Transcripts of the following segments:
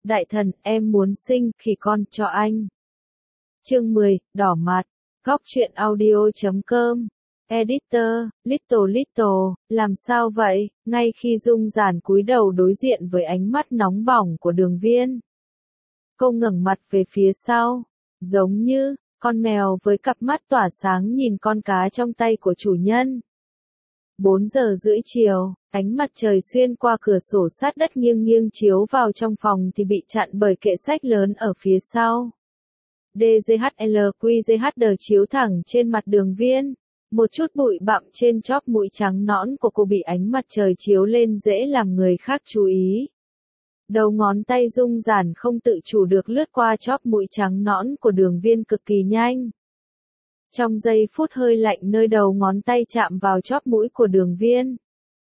Đại thần, em muốn sinh khỉ con cho anh. Chương 10, đỏ mặt. Góc truyện audio.com. Editor, Little, làm sao vậy? Ngay khi Dung Giản cúi đầu đối diện với ánh mắt nóng bỏng của Đường Viên, cô ngẩng mặt về phía sau, giống như con mèo với cặp mắt tỏa sáng nhìn con cá trong tay của chủ nhân. 4 giờ rưỡi chiều, ánh mặt trời xuyên qua cửa sổ sát đất nghiêng nghiêng chiếu vào trong phòng thì bị chặn bởi kệ sách lớn ở phía sau. DGHLQGHD chiếu thẳng trên mặt Đường Viên. Một chút bụi bặm trên chóp mũi trắng nõn của cô bị ánh mặt trời chiếu lên dễ làm người khác chú ý. Đầu ngón tay Dung Giản không tự chủ được lướt qua chóp mũi trắng nõn của Đường Viên cực kỳ nhanh. Trong giây phút hơi lạnh nơi đầu ngón tay chạm vào chóp mũi của Đường Viên,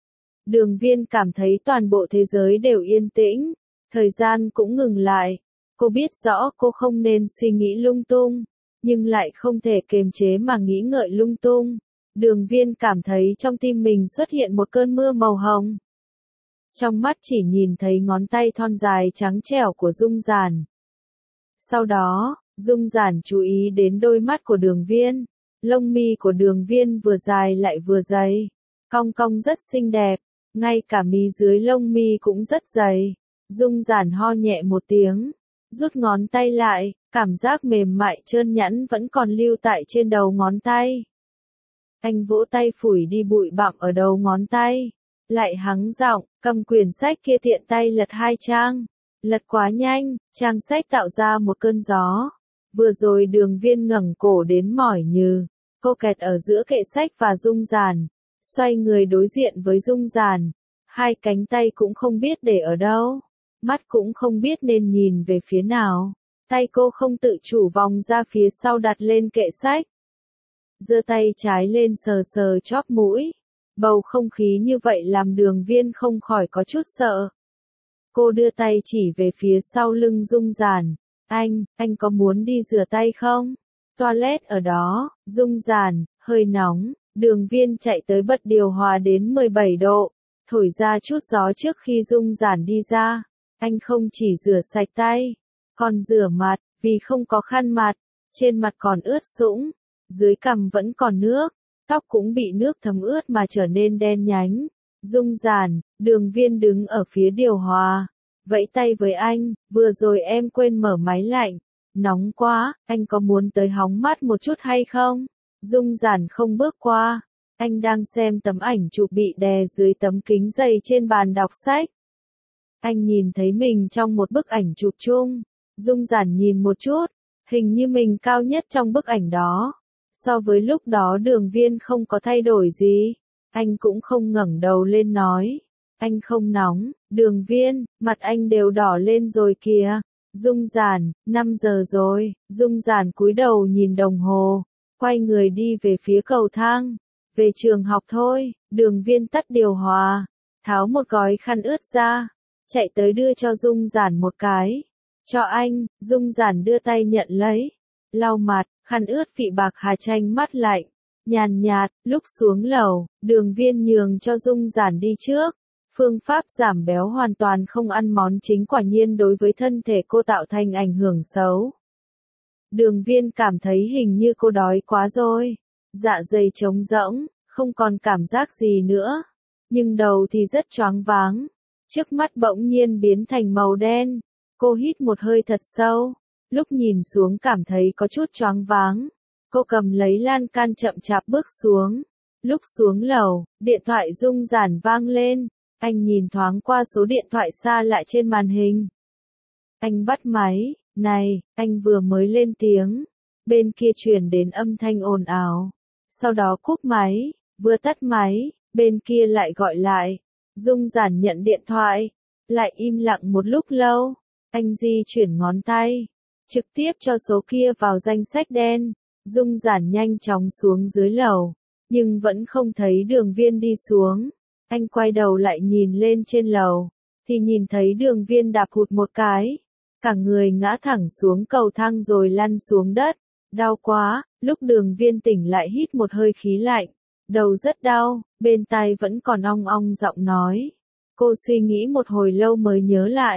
Đường Viên cảm thấy toàn bộ thế giới đều yên tĩnh, thời gian cũng ngừng lại. Cô biết rõ cô không nên suy nghĩ lung tung, nhưng lại không thể kiềm chế mà nghĩ ngợi lung tung. Đường Viên cảm thấy trong tim mình xuất hiện một cơn mưa màu hồng. Trong mắt chỉ nhìn thấy ngón tay thon dài trắng trẻo của Dung Giản. Sau đó, Dung Giản chú ý đến đôi mắt của Đường Viên. Lông mi của Đường Viên vừa dài lại vừa dày, cong cong rất xinh đẹp, ngay cả mí dưới lông mi cũng rất dày. Dung Giản ho nhẹ một tiếng, rút ngón tay lại, cảm giác mềm mại trơn nhẵn vẫn còn lưu tại trên đầu ngón tay. Anh vỗ tay phủi đi bụi bặm ở đầu ngón tay, lại hắng giọng, cầm quyển sách kia tiện tay lật 2 trang. Lật quá nhanh, trang sách tạo ra một cơn gió. Vừa rồi Đường Viên ngẩng cổ đến mỏi nhừ, cô kẹt ở giữa kệ sách và Dung Giản, xoay người đối diện với Dung Giản, hai cánh tay cũng không biết để ở đâu, mắt cũng không biết nên nhìn về phía nào, tay cô không tự chủ vòng ra phía sau đặt lên kệ sách. Giơ tay trái lên sờ sờ chóp mũi, bầu không khí như vậy làm Đường Viên không khỏi có chút sợ. Cô đưa tay chỉ về phía sau lưng Dung Giản. Anh có muốn đi rửa tay không? Toilet ở đó. Dung Giản, hơi nóng. Đường Viên chạy tới bật điều hòa đến 17 độ, thổi ra chút gió trước khi Dung Giản đi ra. Anh không chỉ rửa sạch tay, còn rửa mặt, vì không có khăn mặt, trên mặt còn ướt sũng, dưới cằm vẫn còn nước, tóc cũng bị nước thấm ướt mà trở nên đen nhánh. Dung Giản, Đường Viên đứng ở phía điều hòa, vẫy tay với anh, vừa rồi em quên mở máy lạnh, nóng quá, anh có muốn tới hóng mát một chút hay không? Dung Giản không bước qua, anh đang xem tấm ảnh chụp bị đè dưới tấm kính dày trên bàn đọc sách. Anh nhìn thấy mình trong một bức ảnh chụp chung, Dung Giản nhìn một chút, hình như mình cao nhất trong bức ảnh đó. So với lúc đó Đường Viên không có thay đổi gì, anh cũng không ngẩng đầu lên nói. Anh không nóng. Đường Viên, mặt anh đều đỏ lên rồi kìa. Dung Giản, 5 giờ rồi. Dung Giản cúi đầu nhìn đồng hồ, quay người đi về phía cầu thang. Về trường học thôi. Đường Viên tắt điều hòa, tháo một gói khăn ướt ra, chạy tới đưa cho Dung Giản một cái. Cho anh. Dung Giản đưa tay nhận lấy, lau mặt, khăn ướt vị bạc hà chanh mắt lạnh, nhàn nhạt. Lúc xuống lầu, Đường Viên nhường cho Dung Giản đi trước. Phương pháp giảm béo hoàn toàn không ăn món chính quả nhiên đối với thân thể cô tạo thành ảnh hưởng xấu. Đường Viên cảm thấy hình như cô đói quá rồi. Dạ dày trống rỗng, không còn cảm giác gì nữa. Nhưng đầu thì rất choáng váng. Trước mắt bỗng nhiên biến thành màu đen. Cô hít một hơi thật sâu. Lúc nhìn xuống cảm thấy có chút choáng váng. Cô cầm lấy lan can chậm chạp bước xuống. Lúc xuống lầu, điện thoại Dung Giản vang lên. Anh nhìn thoáng qua số điện thoại xa lạ trên màn hình. Anh bắt máy, này, anh vừa mới lên tiếng. Bên kia truyền đến âm thanh ồn ào. Sau đó cúp máy, vừa tắt máy, bên kia lại gọi lại. Dung Giản nhận điện thoại, lại im lặng một lúc lâu. Anh di chuyển ngón tay, trực tiếp cho số kia vào danh sách đen. Dung Giản nhanh chóng xuống dưới lầu, nhưng vẫn không thấy Đường Viên đi xuống. Anh quay đầu lại nhìn lên trên lầu, thì nhìn thấy Đường Viên đạp hụt một cái, cả người ngã thẳng xuống cầu thang rồi lăn xuống đất. Đau quá. Lúc Đường Viên tỉnh lại hít một hơi khí lạnh, đầu rất đau, bên tai vẫn còn ong ong giọng nói. Cô suy nghĩ một hồi lâu mới nhớ lại,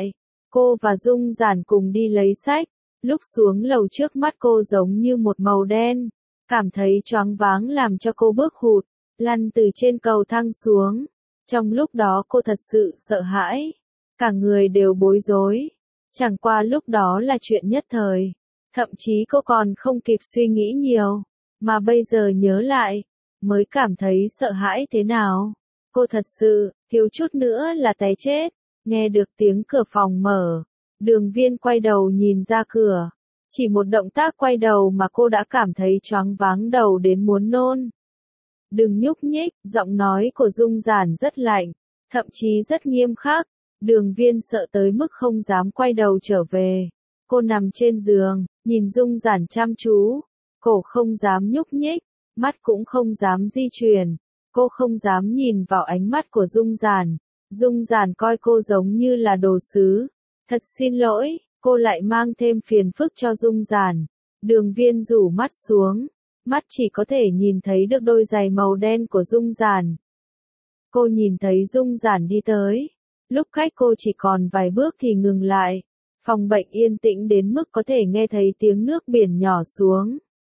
Cô và Dung Giản cùng đi lấy sách. Lúc xuống lầu trước mắt cô giống như một màu đen. Cảm thấy choáng váng làm cho cô bước hụt, lăn từ trên cầu thang xuống. Trong lúc đó cô thật sự sợ hãi. Cả người đều bối rối. Chẳng qua lúc đó là chuyện nhất thời. Thậm chí cô còn không kịp suy nghĩ nhiều. Mà bây giờ nhớ lại, mới cảm thấy sợ hãi thế nào. Cô thật sự, thiếu chút nữa là té chết. Nghe được tiếng cửa phòng mở. Đường Viên quay đầu nhìn ra cửa. Chỉ một động tác quay đầu mà cô đã cảm thấy choáng váng đầu đến muốn nôn. Đừng nhúc nhích, giọng nói của Dung Giản rất lạnh, thậm chí rất nghiêm khắc. Đường Viên sợ tới mức không dám quay đầu trở về. Cô nằm trên giường, nhìn Dung Giản chăm chú. Cổ không dám nhúc nhích, mắt cũng không dám di chuyển. Cô không dám nhìn vào ánh mắt của Dung Giản. Dung Giản coi cô giống như là đồ sứ. Thật xin lỗi, cô lại mang thêm phiền phức cho Dung Giản. Đường Viên rủ mắt xuống, mắt chỉ có thể nhìn thấy được đôi giày màu đen của Dung Giản. Cô nhìn thấy Dung Giản đi tới. Lúc cách cô chỉ còn vài bước thì ngừng lại. Phòng bệnh yên tĩnh đến mức có thể nghe thấy tiếng nước biển nhỏ xuống.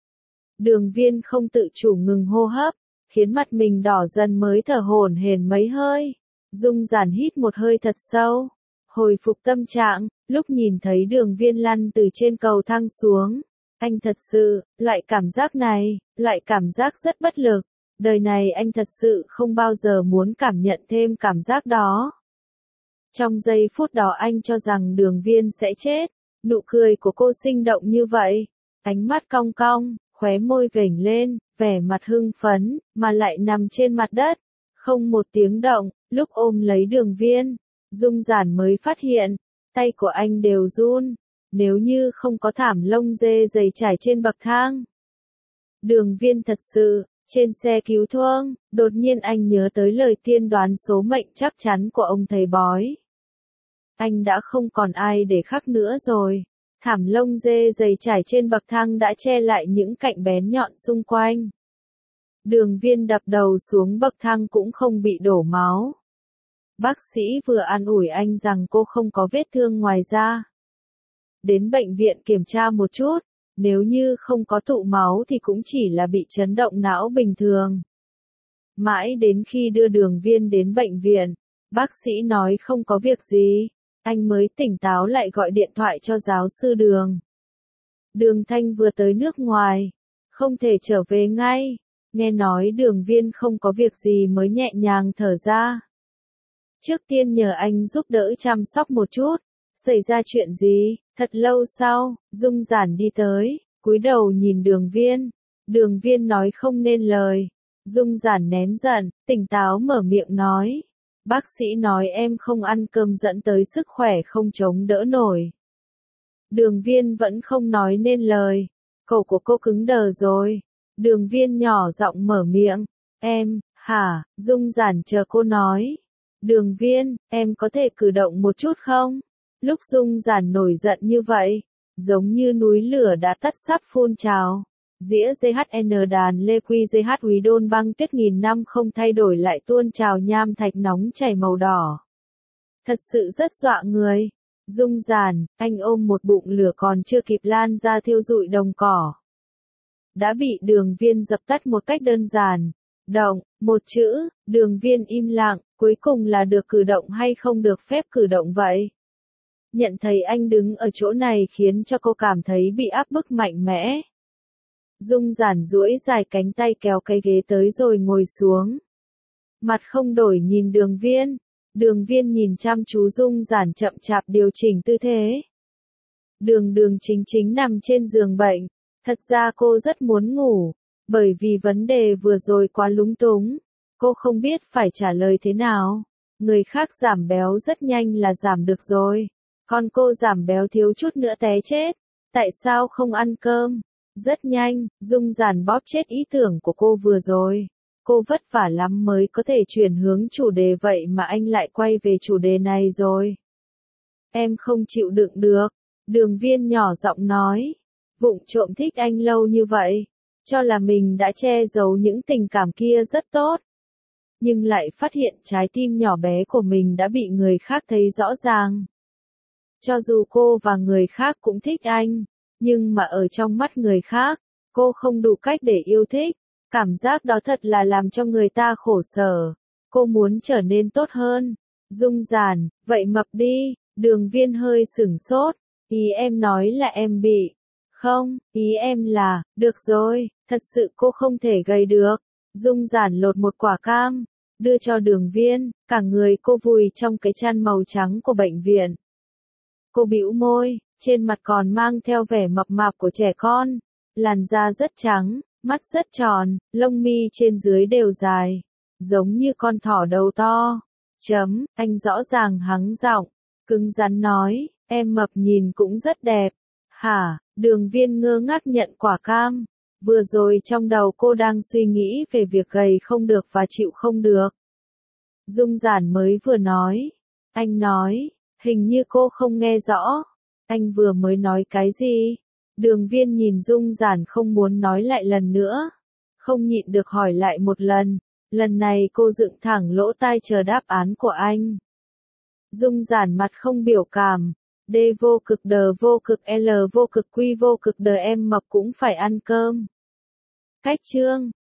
Đường Viên không tự chủ ngừng hô hấp, khiến mặt mình đỏ dần mới thở hổn hển mấy hơi. Dung Giản hít một hơi thật sâu, hồi phục tâm trạng, lúc nhìn thấy Đường Viên lăn từ trên cầu thang xuống. Anh thật sự, loại cảm giác này, loại cảm giác rất bất lực. Đời này anh thật sự không bao giờ muốn cảm nhận thêm cảm giác đó. Trong giây phút đó anh cho rằng Đường Viên sẽ chết. Nụ cười của cô sinh động như vậy. Ánh mắt cong cong, khóe môi vểnh lên, vẻ mặt hưng phấn, mà lại nằm trên mặt đất. Không một tiếng động, lúc ôm lấy Đường Viên, Dung Giản mới phát hiện, tay của anh đều run. Nếu như không có thảm lông dê dày trải trên bậc thang. Đường Viên thật sự, trên xe cứu thương, đột nhiên anh nhớ tới lời tiên đoán số mệnh chắc chắn của ông thầy bói. Anh đã không còn ai để khắc nữa rồi. Thảm lông dê dày trải trên bậc thang đã che lại những cạnh bén nhọn xung quanh. Đường Viên đập đầu xuống bậc thang cũng không bị đổ máu. Bác sĩ vừa an ủi anh rằng cô không có vết thương ngoài da. Đến bệnh viện kiểm tra một chút, nếu như không có tụ máu thì cũng chỉ là bị chấn động não bình thường. Mãi đến khi đưa Đường Viên đến bệnh viện, bác sĩ nói không có việc gì, anh mới tỉnh táo lại gọi điện thoại cho giáo sư Đường. Đường Thanh vừa tới nước ngoài, không thể trở về ngay, nghe nói Đường Viên không có việc gì mới nhẹ nhàng thở ra. Trước tiên nhờ anh giúp đỡ chăm sóc một chút, xảy ra chuyện gì? Thật lâu sau, Dung Giản đi tới, cúi đầu nhìn Đường Viên. Đường Viên nói không nên lời. Dung Giản nén giận, tỉnh táo mở miệng nói. Bác sĩ nói em không ăn cơm dẫn tới sức khỏe không chống đỡ nổi. Đường Viên vẫn không nói nên lời. Cổ của cô cứng đờ rồi. Đường Viên nhỏ giọng mở miệng. Em, hả? Dung Giản chờ cô nói. Đường Viên, em có thể cử động một chút không? Lúc Dung Giản nổi giận như vậy, giống như núi lửa đã tắt sắp phun trào. Dĩa GHN đàn lê quy GH úy đôn băng tuyết nghìn năm không thay đổi lại tuôn trào nham thạch nóng chảy màu đỏ. Thật sự rất dọa người. Dung Giản, anh ôm một bụng lửa còn chưa kịp lan ra thiêu rụi đồng cỏ. Đã bị Đường Viên dập tắt một cách đơn giản. Động, một chữ, Đường Viên im lặng, cuối cùng là được cử động hay không được phép cử động vậy? Nhận thấy anh đứng ở chỗ này khiến cho cô cảm thấy bị áp bức mạnh mẽ. Dung Giản duỗi dài cánh tay kéo cái ghế tới rồi ngồi xuống. Mặt không đổi nhìn Đường Viên. Đường Viên nhìn chăm chú Dung Giản chậm chạp điều chỉnh tư thế. Đường Chính Chính nằm trên giường bệnh. Thật ra cô rất muốn ngủ. Bởi vì vấn đề vừa rồi quá lúng túng. Cô không biết phải trả lời thế nào. Người khác giảm béo rất nhanh là giảm được rồi. Còn cô giảm béo thiếu chút nữa té chết. Tại sao không ăn cơm? Rất nhanh, Dung Giản bóp chết ý tưởng của cô vừa rồi. Cô vất vả lắm mới có thể chuyển hướng chủ đề vậy mà anh lại quay về chủ đề này rồi. Em không chịu đựng được. Đường Viên nhỏ giọng nói. Vụng trộm thích anh lâu như vậy. Cho là mình đã che giấu những tình cảm kia rất tốt. Nhưng lại phát hiện trái tim nhỏ bé của mình đã bị người khác thấy rõ ràng. Cho dù cô và người khác cũng thích anh, nhưng mà ở trong mắt người khác, cô không đủ cách để yêu thích. Cảm giác đó thật là làm cho người ta khổ sở. Cô muốn trở nên tốt hơn. Dung Giản, vậy mập đi. Đường Viên hơi sửng sốt. Ý em nói là em bị. Không, ý em là, được rồi, thật sự cô không thể gầy được. Dung Giản lột một quả cam, đưa cho Đường Viên, cả người cô vùi trong cái chăn màu trắng của bệnh viện. Cô bĩu môi, trên mặt còn mang theo vẻ mập mạp của trẻ con, làn da rất trắng, mắt rất tròn, lông mi trên dưới đều dài, giống như con thỏ đầu to. Anh rõ ràng hắng giọng, cứng rắn nói, em mập nhìn cũng rất đẹp. Hả? Đường Viên ngơ ngác nhận quả cam. Vừa rồi trong đầu cô đang suy nghĩ về việc gầy không được và chịu không được. Dung Giản mới vừa nói. Anh nói, hình như cô không nghe rõ. Anh vừa mới nói cái gì? Đường Viên nhìn Dung Giản không muốn nói lại lần nữa. Không nhịn được hỏi lại một lần. Lần này cô dựng thẳng lỗ tai chờ đáp án của anh. Dung Giản mặt không biểu cảm. D vô cực đờ vô cực L vô cực quy vô cực đờ em mập cũng phải ăn cơm. Cách chương